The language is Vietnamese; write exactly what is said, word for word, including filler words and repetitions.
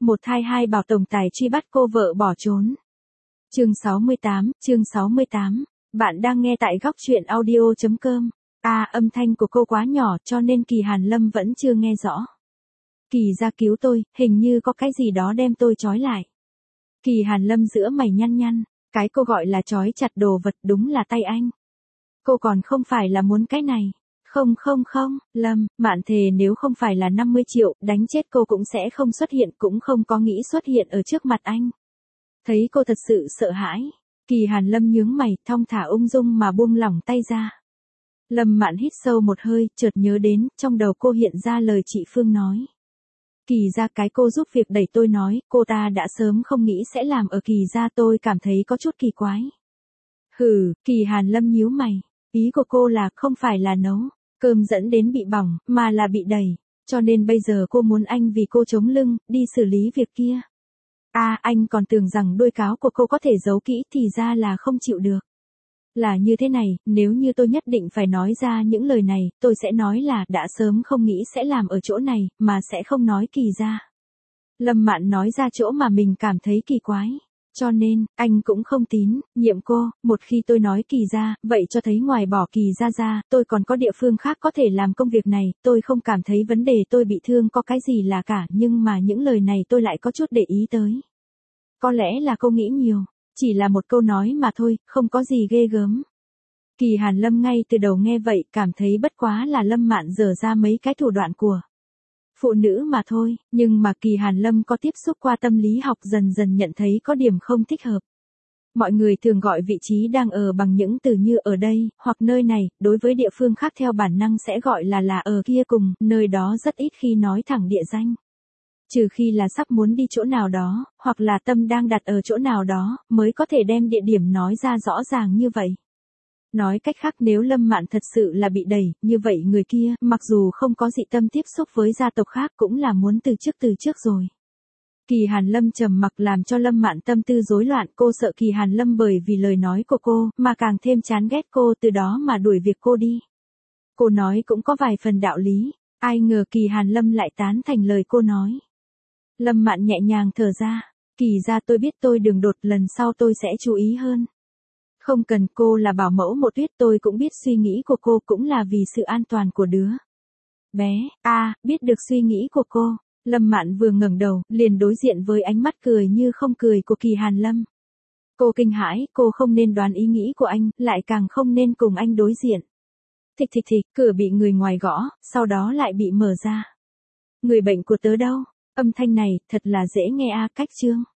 một thai hai bảo tổng tài truy bắt cô vợ bỏ trốn. Chương sáu mươi tám, chương sáu mươi tám. Bạn đang nghe tại góc truyện audio chấm com. À, âm thanh của cô quá nhỏ cho nên Kỳ Hàn Lâm vẫn chưa nghe rõ. Kỳ ra cứu tôi, hình như có cái gì đó đem tôi trói lại. Kỳ Hàn Lâm giữa mày nhăn nhăn, cái cô gọi là trói chặt đồ vật đúng là tay anh. Cô còn không phải là muốn cái này. Không không không, Lâm, Mạn thề nếu không phải là năm mươi triệu, đánh chết cô cũng sẽ không xuất hiện, cũng không có nghĩ xuất hiện ở trước mặt anh. Thấy cô thật sự sợ hãi, Kỳ Hàn Lâm nhướng mày, thong thả ung dung mà buông lỏng tay ra. Lâm Mạn hít sâu một hơi, chợt nhớ đến, trong đầu cô hiện ra lời chị Phương nói. Kỳ ra cái cô giúp việc đẩy tôi nói, cô ta đã sớm không nghĩ sẽ làm ở Kỳ ra, tôi cảm thấy có chút kỳ quái. Hừ, Kỳ Hàn Lâm nhíu mày, ý của cô là không phải là nấu cơm dẫn đến bị bỏng, mà là bị đẩy, cho nên bây giờ cô muốn anh vì cô chống lưng, đi xử lý việc kia. À, anh còn tưởng rằng đôi cáo của cô có thể giấu kỹ, thì ra là không chịu được. Là như thế này, nếu như tôi nhất định phải nói ra những lời này, tôi sẽ nói là đã sớm không nghĩ sẽ làm ở chỗ này, mà sẽ không nói Kỳ ra. Lâm Mạn nói ra chỗ mà mình cảm thấy kỳ quái. Cho nên, anh cũng không tín nhiệm cô, một khi tôi nói Kỳ ra, vậy cho thấy ngoài bỏ Kỳ ra ra, tôi còn có địa phương khác có thể làm công việc này, tôi không cảm thấy vấn đề tôi bị thương có cái gì là cả, nhưng mà những lời này tôi lại có chút để ý tới. Có lẽ là cô nghĩ nhiều, chỉ là một câu nói mà thôi, không có gì ghê gớm. Kỳ Hàn Lâm ngay từ đầu nghe vậy, cảm thấy bất quá là Lâm Mạn dở ra mấy cái thủ đoạn của phụ nữ mà thôi, nhưng mà Kỳ Hàn Lâm có tiếp xúc qua tâm lý học dần dần nhận thấy có điểm không thích hợp. Mọi người thường gọi vị trí đang ở bằng những từ như ở đây, hoặc nơi này, đối với địa phương khác theo bản năng sẽ gọi là là ở kia cùng, nơi đó rất ít khi nói thẳng địa danh. Trừ khi là sắp muốn đi chỗ nào đó, hoặc là tâm đang đặt ở chỗ nào đó, mới có thể đem địa điểm nói ra rõ ràng như vậy. Nói cách khác, nếu Lâm Mạn thật sự là bị đẩy, như vậy người kia, mặc dù không có dị tâm tiếp xúc với gia tộc khác cũng là muốn từ trước từ trước rồi. Kỳ Hàn Lâm trầm mặc làm cho Lâm Mạn tâm tư rối loạn, cô sợ Kỳ Hàn Lâm bởi vì lời nói của cô, mà càng thêm chán ghét cô, từ đó mà đuổi việc cô đi. Cô nói cũng có vài phần đạo lý, ai ngờ Kỳ Hàn Lâm lại tán thành lời cô nói. Lâm Mạn nhẹ nhàng thở ra, Kỳ ra tôi biết tôi đường đột, lần sau tôi sẽ chú ý hơn. Không cần, cô là bảo mẫu một Tuyết, tôi cũng biết suy nghĩ của cô cũng là vì sự an toàn của đứa bé. À, biết được suy nghĩ của cô. Lâm Mạn vừa ngẩng đầu, liền đối diện với ánh mắt cười như không cười của Kỳ Hàn Lâm. Cô kinh hãi, cô không nên đoán ý nghĩ của anh, lại càng không nên cùng anh đối diện. Thịch thịch thịch, cửa bị người ngoài gõ, sau đó lại bị mở ra. Người bệnh của tớ đâu? Âm thanh này, thật là dễ nghe a, cách chương.